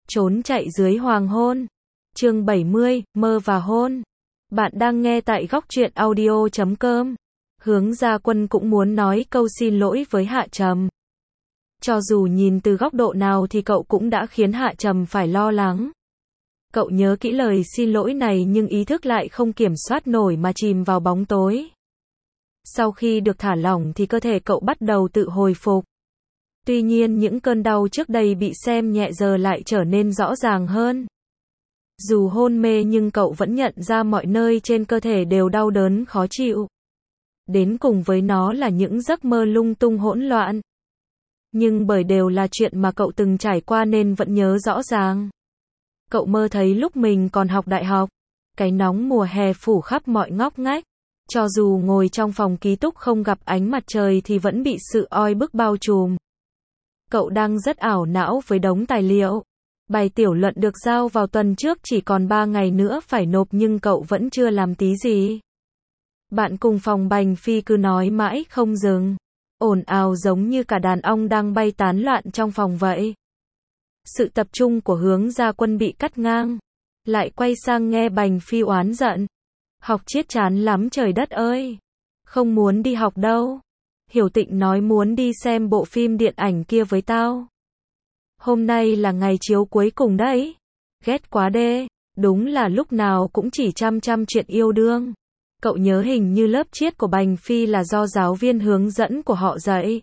Trốn chạy dưới hoàng hôn. Chương 70, mơ và hôn. Bạn đang nghe tại góc truyện audio.com. Hướng Gia Quân cũng muốn nói câu xin lỗi với Hạ Trầm. Cho dù nhìn từ góc độ nào thì cậu cũng đã khiến Hạ Trầm phải lo lắng. Cậu nhớ kỹ lời xin lỗi này nhưng ý thức lại không kiểm soát nổi mà chìm vào bóng tối. Sau khi được thả lỏng thì cơ thể cậu bắt đầu tự hồi phục. Tuy nhiên những cơn đau trước đây bị xem nhẹ giờ lại trở nên rõ ràng hơn. Dù hôn mê nhưng cậu vẫn nhận ra mọi nơi trên cơ thể đều đau đớn khó chịu. Đến cùng với nó là những giấc mơ lung tung hỗn loạn. Nhưng bởi đều là chuyện mà cậu từng trải qua nên vẫn nhớ rõ ràng. Cậu mơ thấy lúc mình còn học đại học, cái nóng mùa hè phủ khắp mọi ngóc ngách. Cho dù ngồi trong phòng ký túc không gặp ánh mặt trời thì vẫn bị sự oi bức bao trùm. Cậu đang rất ảo não với đống tài liệu. Bài tiểu luận được giao vào tuần trước chỉ còn 3 ngày nữa phải nộp nhưng cậu vẫn chưa làm tí gì. Bạn cùng phòng Bành Phi cứ nói mãi không dừng. Ồn ào giống như cả đàn ong đang bay tán loạn trong phòng vậy. Sự tập trung của Hướng Gia Quân bị cắt ngang. Lại quay sang nghe Bành Phi oán giận. Học triết chán lắm trời đất ơi. Không muốn đi học đâu. Hiểu Tịnh nói muốn đi xem bộ phim điện ảnh kia với tao. Hôm nay là ngày chiếu cuối cùng đấy. Ghét quá đê. Đúng là lúc nào cũng chỉ chăm chuyện yêu đương. Cậu nhớ hình như lớp triết của Bành Phi là do giáo viên hướng dẫn của họ dạy.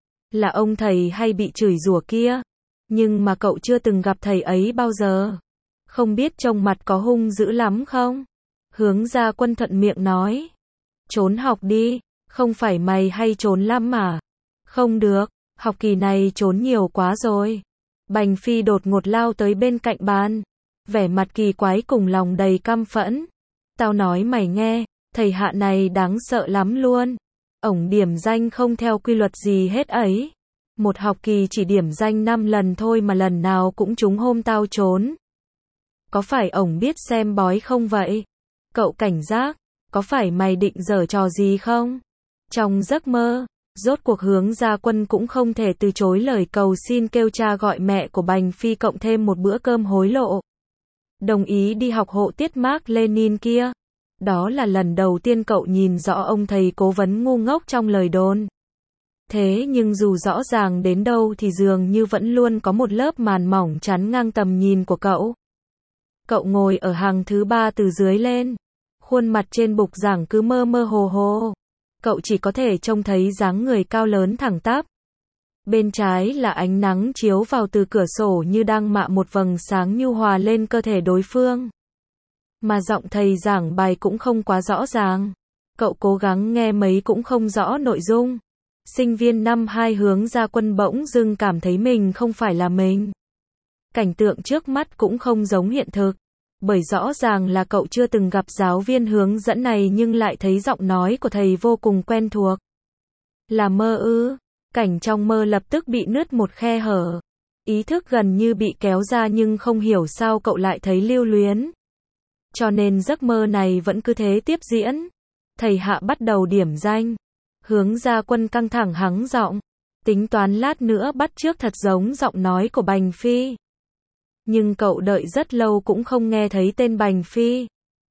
Là ông thầy hay bị chửi rủa kia. Nhưng mà cậu chưa từng gặp thầy ấy bao giờ. Không biết trông mặt có hung dữ lắm không? Hướng Gia Quân thuận miệng nói. Trốn học đi. Không phải mày hay trốn lắm mà. Không được, học kỳ này trốn nhiều quá rồi. Bành Phi đột ngột lao tới bên cạnh bàn. Vẻ mặt kỳ quái cùng lòng đầy căm phẫn. Tao nói mày nghe, thầy Hạ này đáng sợ lắm luôn. Ổng điểm danh không theo quy luật gì hết ấy. Một học kỳ chỉ điểm danh 5 lần thôi mà lần nào cũng trúng hôm tao trốn. Có phải ổng biết xem bói không vậy? Cậu cảnh giác, có phải mày định giở trò gì không? Trong giấc mơ, rốt cuộc Hướng Gia Quân cũng không thể từ chối lời cầu xin kêu cha gọi mẹ của Bành Phi cộng thêm một bữa cơm hối lộ. Đồng ý đi học hộ tiết Mác Lênin kia. Đó là lần đầu tiên cậu nhìn rõ ông thầy cố vấn ngu ngốc trong lời đồn. Thế nhưng dù rõ ràng đến đâu thì dường như vẫn luôn có một lớp màn mỏng chắn ngang tầm nhìn của cậu. Cậu ngồi ở hàng thứ 3 từ dưới lên. Khuôn mặt trên bục giảng cứ mơ mơ hồ hồ. Cậu chỉ có thể trông thấy dáng người cao lớn thẳng tắp. Bên trái là ánh nắng chiếu vào từ cửa sổ như đang mạ một vầng sáng nhu hòa lên cơ thể đối phương. Mà giọng thầy giảng bài cũng không quá rõ ràng. Cậu cố gắng nghe mấy cũng không rõ nội dung. Sinh viên năm 2 Hướng Gia Quân bỗng dưng cảm thấy mình không phải là mình. Cảnh tượng trước mắt cũng không giống hiện thực. Bởi rõ ràng là cậu chưa từng gặp giáo viên hướng dẫn này nhưng lại thấy giọng nói của thầy vô cùng quen thuộc. Là mơ ư? Cảnh trong mơ lập tức bị nứt một khe hở. Ý thức gần như bị kéo ra nhưng không hiểu sao cậu lại thấy lưu luyến. Cho nên giấc mơ này vẫn cứ thế tiếp diễn. Thầy Hạ bắt đầu điểm danh. Hướng Gia Quân căng thẳng hắng giọng. Tính toán lát nữa bắt chước thật giống giọng nói của Bành Phi. Nhưng cậu đợi rất lâu cũng không nghe thấy tên Bành Phi.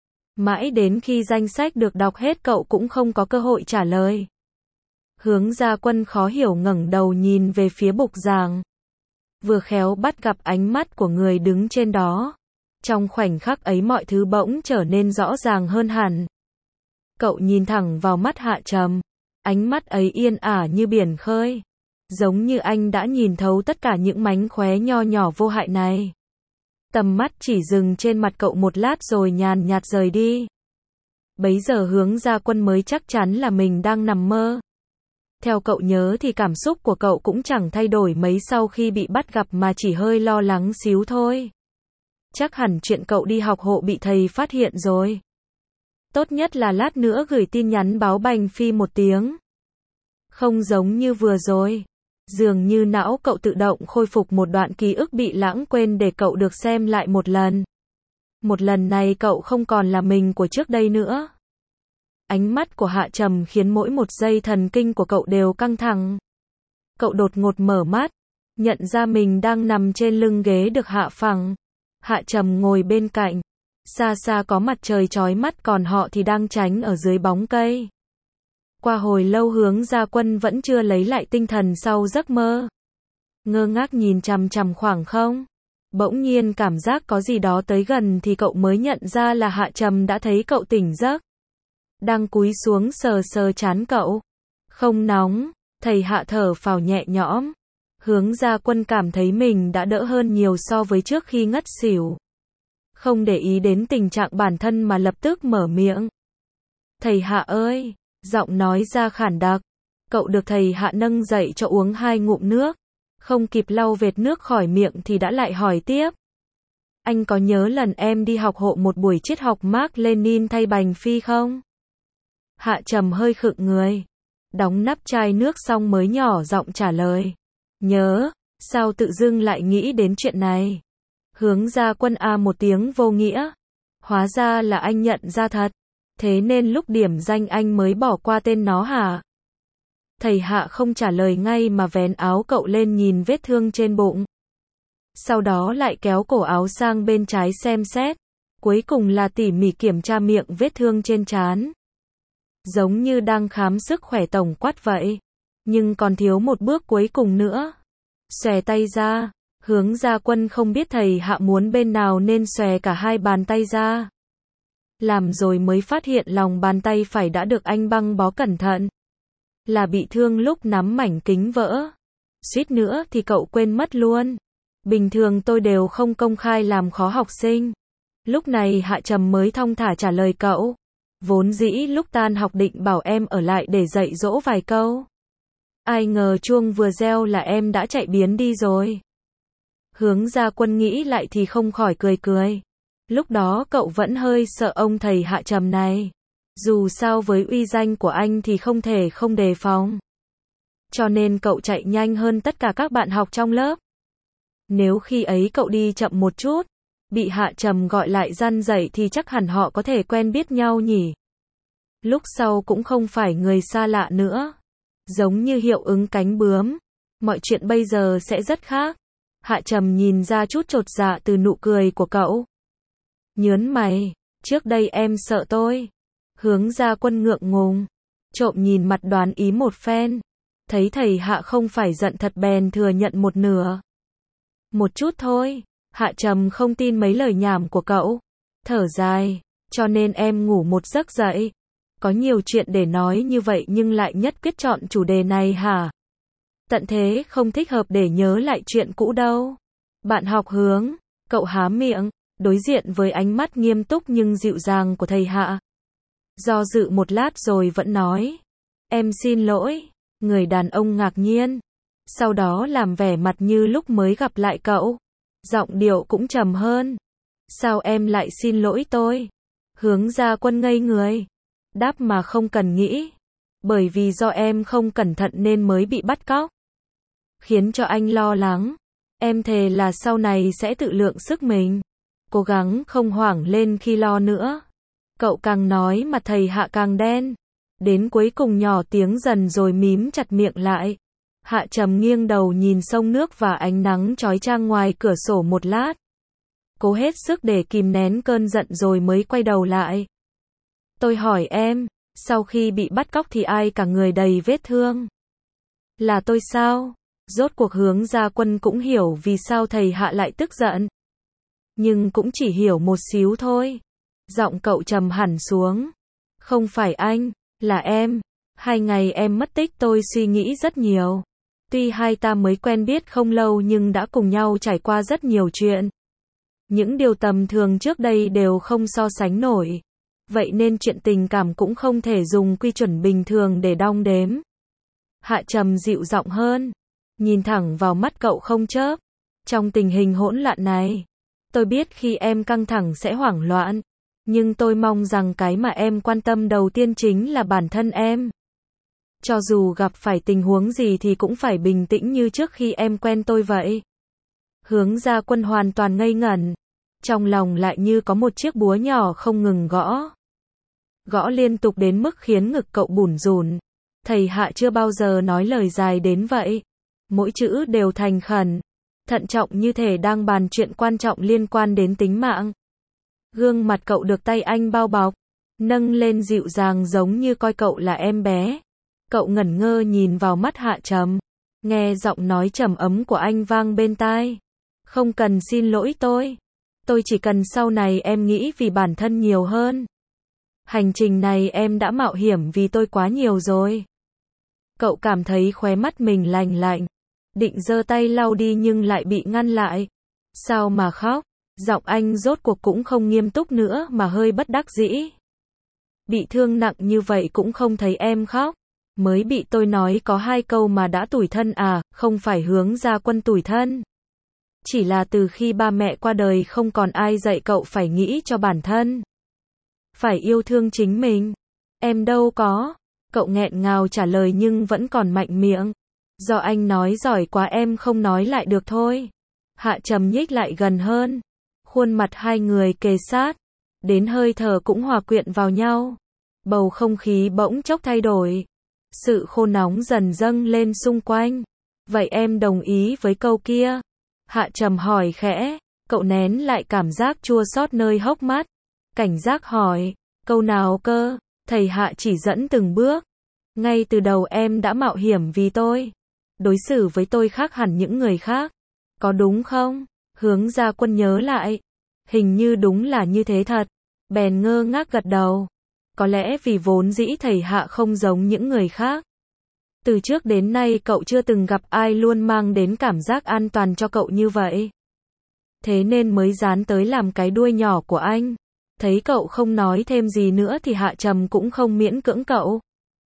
Mãi đến khi danh sách được đọc hết cậu cũng không có cơ hội trả lời. Hướng Gia Quân khó hiểu ngẩng đầu nhìn về phía bục giảng. Vừa khéo bắt gặp ánh mắt của người đứng trên đó. Trong khoảnh khắc ấy mọi thứ bỗng trở nên rõ ràng hơn hẳn. Cậu nhìn thẳng vào mắt Hạ Trầm. Ánh mắt ấy yên ả như biển khơi. Giống như anh đã nhìn thấu tất cả những mánh khóe nho nhỏ vô hại này. Tầm mắt chỉ dừng trên mặt cậu một lát rồi nhàn nhạt rời đi. Bấy giờ Hướng Gia Quân mới chắc chắn là mình đang nằm mơ. Theo cậu nhớ thì cảm xúc của cậu cũng chẳng thay đổi mấy sau khi bị bắt gặp mà chỉ hơi lo lắng xíu thôi. Chắc hẳn chuyện cậu đi học hộ bị thầy phát hiện rồi. Tốt nhất là lát nữa gửi tin nhắn báo Bành Phi một tiếng. Không giống như vừa rồi. Dường như não cậu tự động khôi phục một đoạn ký ức bị lãng quên để cậu được xem lại một lần. Một lần này cậu không còn là mình của trước đây nữa. Ánh mắt của Hạ Trầm khiến mỗi một giây thần kinh của cậu đều căng thẳng. Cậu đột ngột mở mắt. nhận ra mình đang nằm trên lưng ghế được hạ phẳng. Hạ Trầm ngồi bên cạnh. Xa xa có mặt trời chói mắt còn họ thì đang tránh ở dưới bóng cây. Qua hồi lâu Hướng Gia Quân vẫn chưa lấy lại tinh thần sau giấc mơ. Ngơ ngác nhìn chằm chằm khoảng không. Bỗng nhiên cảm giác có gì đó tới gần thì cậu mới nhận ra là Hạ Trầm đã thấy cậu tỉnh giấc. Đang cúi xuống sờ sờ trán cậu. Không nóng, thầy Hạ thở phào nhẹ nhõm. Hướng Gia Quân cảm thấy mình đã đỡ hơn nhiều so với trước khi ngất xỉu. Không để ý đến tình trạng bản thân mà lập tức mở miệng. Thầy Hạ ơi, giọng nói ra khản đặc. Cậu được thầy Hạ nâng dậy cho uống 2 ngụm nước. Không kịp lau vệt nước khỏi miệng thì đã lại hỏi tiếp. Anh có nhớ lần em đi học hộ một buổi triết học Mác Lênin thay Bành Phi không? Hạ Trầm hơi khựng người. Đóng nắp chai nước xong mới nhỏ giọng trả lời. Nhớ, sao tự dưng lại nghĩ đến chuyện này? Hướng Gia Quân một tiếng vô nghĩa. Hóa ra là anh nhận ra thật. Thế nên lúc điểm danh anh mới bỏ qua tên nó hả? Thầy Hạ không trả lời ngay mà vén áo cậu lên nhìn vết thương trên bụng. Sau đó lại kéo cổ áo sang bên trái xem xét. Cuối cùng là tỉ mỉ kiểm tra miệng vết thương trên trán. Giống như đang khám sức khỏe tổng quát vậy. Nhưng còn thiếu một bước cuối cùng nữa. Xòe tay ra. Hướng Gia Quân không biết thầy Hạ muốn bên nào nên xòe cả 2 bàn tay ra. Làm rồi mới phát hiện lòng bàn tay phải đã được anh băng bó cẩn thận. Là bị thương lúc nắm mảnh kính vỡ. Suýt nữa thì cậu quên mất luôn. Bình thường tôi đều không công khai làm khó học sinh. Lúc này Hạ Trầm mới thong thả trả lời cậu. Vốn dĩ lúc tan học định bảo em ở lại để dạy dỗ vài câu. Ai ngờ chuông vừa reo là em đã chạy biến đi rồi. Hướng Gia Quân nghĩ lại thì không khỏi cười cười. Lúc đó cậu vẫn hơi sợ ông thầy Hạ Trầm này. Dù sao với uy danh của anh thì không thể không đề phòng. Cho nên cậu chạy nhanh hơn tất cả các bạn học trong lớp. Nếu khi ấy cậu đi chậm một chút, bị Hạ Trầm gọi lại răn dạy thì chắc hẳn họ có thể quen biết nhau nhỉ. Lúc sau cũng không phải người xa lạ nữa. Giống như hiệu ứng cánh bướm. Mọi chuyện bây giờ sẽ rất khác. Hạ Trầm nhìn ra chút chột dạ từ nụ cười của cậu. Nhớn mày, trước đây em sợ tôi. Hướng Gia Quân ngượng ngùng, trộm nhìn mặt đoán ý một phen. Thấy thầy Hạ không phải giận thật bèn thừa nhận một nửa. Một chút thôi. Hạ Trầm không tin mấy lời nhảm của cậu. Thở dài, cho nên em ngủ một giấc dậy. Có nhiều chuyện để nói như vậy nhưng lại nhất quyết chọn chủ đề này hả? Tận thế không thích hợp để nhớ lại chuyện cũ đâu. Bạn học Hướng, cậu há miệng, đối diện với ánh mắt nghiêm túc nhưng dịu dàng của thầy Hạ. Do dự một lát rồi vẫn nói. Em xin lỗi. Người đàn ông ngạc nhiên. Sau đó làm vẻ mặt như lúc mới gặp lại cậu. Giọng điệu cũng trầm hơn. Sao em lại xin lỗi tôi? Hướng Gia Quân ngây người. Đáp mà không cần nghĩ. Bởi vì do em không cẩn thận nên mới bị bắt cóc. Khiến cho anh lo lắng. Em thề là sau này sẽ tự lượng sức mình. Cố gắng không hoảng lên khi lo nữa. Cậu càng nói mặt thầy Hạ càng đen. Đến cuối cùng nhỏ tiếng dần rồi mím chặt miệng lại. Hạ Trầm nghiêng đầu nhìn sông nước và ánh nắng chói chang ngoài cửa sổ một lát. Cố hết sức để kìm nén cơn giận rồi mới quay đầu lại. Tôi hỏi em, sau khi bị bắt cóc thì ai cả người đầy vết thương? Là tôi sao? Rốt cuộc Hướng Gia Quân cũng hiểu vì sao thầy Hạ lại tức giận. Nhưng cũng chỉ hiểu một xíu thôi. Giọng cậu trầm hẳn xuống. Không phải anh, là em. 2 ngày em mất tích tôi suy nghĩ rất nhiều. Tuy hai ta mới quen biết không lâu nhưng đã cùng nhau trải qua rất nhiều chuyện. Những điều tầm thường trước đây đều không so sánh nổi. Vậy nên chuyện tình cảm cũng không thể dùng quy chuẩn bình thường để đong đếm. Hạ Trầm dịu giọng hơn. Nhìn thẳng vào mắt cậu không chớp. Trong tình hình hỗn loạn này, tôi biết khi em căng thẳng sẽ hoảng loạn. Nhưng tôi mong rằng cái mà em quan tâm đầu tiên chính là bản thân em. Cho dù gặp phải tình huống gì thì cũng phải bình tĩnh như trước khi em quen tôi vậy. Hướng Gia Quân hoàn toàn ngây ngẩn. Trong lòng lại như có một chiếc búa nhỏ không ngừng gõ. Gõ liên tục đến mức khiến ngực cậu bủn rủn. Thầy Hạ chưa bao giờ nói lời dài đến vậy. mỗi chữ đều thành khẩn, thận trọng như thể đang bàn chuyện quan trọng liên quan đến tính mạng. Gương mặt cậu được tay anh bao bọc, nâng lên dịu dàng giống như coi cậu là em bé. Cậu ngẩn ngơ nhìn vào mắt Hạ Trầm, nghe giọng nói trầm ấm của anh vang bên tai. Không cần xin lỗi tôi chỉ cần sau này em nghĩ vì bản thân nhiều hơn. Hành trình này em đã mạo hiểm vì tôi quá nhiều rồi. Cậu cảm thấy khóe mắt mình lạnh lạnh, định giơ tay lau đi nhưng lại bị ngăn lại. Sao mà khóc? Giọng anh rốt cuộc cũng không nghiêm túc nữa mà hơi bất đắc dĩ. Bị thương nặng như vậy cũng không thấy em khóc. Mới bị tôi nói có 2 câu mà đã tủi thân à, không phải Hướng Gia Quân tủi thân. Chỉ là từ khi ba mẹ qua đời không còn ai dạy cậu phải nghĩ cho bản thân. Phải yêu thương chính mình. Em đâu có. Cậu nghẹn ngào trả lời nhưng vẫn còn mạnh miệng. Do anh nói giỏi quá em không nói lại được thôi. Hạ Trầm nhích lại gần hơn. Khuôn mặt hai người kề sát. Đến hơi thở cũng hòa quyện vào nhau. Bầu không khí bỗng chốc thay đổi. Sự khô nóng dần dâng lên xung quanh. Vậy em đồng ý với câu kia? Hạ Trầm hỏi khẽ. Cậu nén lại cảm giác chua xót nơi hốc mắt. Cảnh giác hỏi. Câu nào cơ? Thầy Hạ chỉ dẫn từng bước. Ngay từ đầu em đã mạo hiểm vì tôi. Đối xử với tôi khác hẳn những người khác. Có đúng không? Hướng Gia Quân nhớ lại. Hình như đúng là như thế thật. Bèn ngơ ngác gật đầu. Có lẽ vì vốn dĩ thầy Hạ không giống những người khác. Từ trước đến nay cậu chưa từng gặp ai luôn mang đến cảm giác an toàn cho cậu như vậy. Thế nên mới dán tới làm cái đuôi nhỏ của anh. Thấy cậu không nói thêm gì nữa thì Hạ Trầm cũng không miễn cưỡng cậu.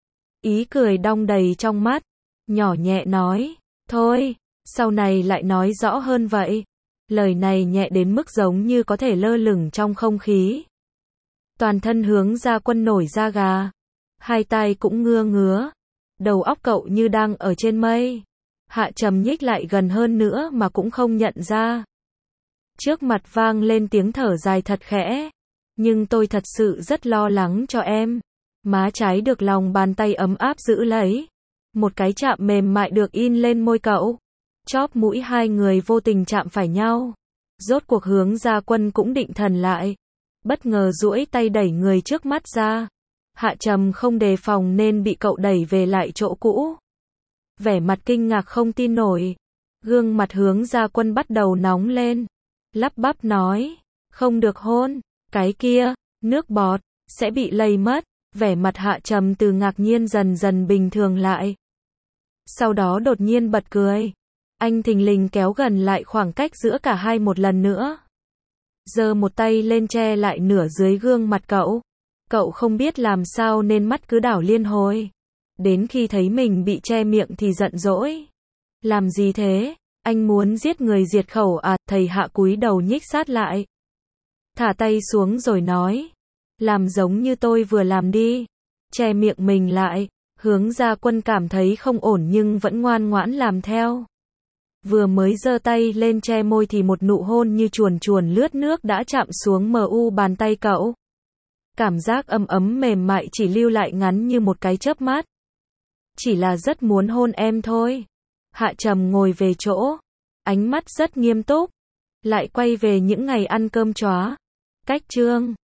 Ý cười đong đầy trong mắt. Nhỏ nhẹ nói. Thôi, sau này lại nói rõ hơn vậy. Lời này nhẹ đến mức giống như có thể lơ lửng trong không khí. Toàn thân Hướng Gia Quân nổi da gà. Hai tai cũng ngứa. Đầu óc cậu như đang ở trên mây. Hạ Trầm nhích lại gần hơn nữa mà cũng không nhận ra. Trước mặt vang lên tiếng thở dài thật khẽ. Nhưng tôi thật sự rất lo lắng cho em. Má trái được lòng bàn tay ấm áp giữ lấy. Một cái chạm mềm mại được in lên môi cậu. Chóp mũi hai người vô tình chạm phải nhau. Rốt cuộc Hướng Gia Quân cũng định thần lại. Bất ngờ duỗi tay đẩy người trước mắt ra. Hạ Trầm không đề phòng nên bị cậu đẩy về lại chỗ cũ. Vẻ mặt kinh ngạc không tin nổi. Gương mặt Hướng Gia Quân bắt đầu nóng lên. Lắp bắp nói. Không được hôn. Cái kia, nước bọt, sẽ bị lây mất. Vẻ mặt Hạ Trầm từ ngạc nhiên dần dần bình thường lại. Sau đó đột nhiên bật cười. Anh thình lình kéo gần lại khoảng cách giữa cả hai một lần nữa. Giơ một tay lên che lại nửa dưới gương mặt cậu. Cậu không biết làm sao nên mắt cứ đảo liên hồi. Đến khi thấy mình bị che miệng thì giận dỗi. Làm gì thế? Anh muốn giết người diệt khẩu à? Thầy Hạ cúi đầu nhích sát lại. Thả tay xuống rồi nói. Làm giống như tôi vừa làm đi. Che miệng mình lại. Hướng Gia Quân cảm thấy không ổn nhưng vẫn ngoan ngoãn làm theo. Vừa mới giơ tay lên che môi thì một nụ hôn như chuồn chuồn lướt nước đã chạm xuống mu bàn tay cậu. Cảm giác ấm ấm mềm mại chỉ lưu lại ngắn như một cái chớp mắt. Chỉ là rất muốn hôn em thôi. Hạ Trầm ngồi về chỗ. Ánh mắt rất nghiêm túc. Lại quay về những ngày ăn cơm chóa. Cách chương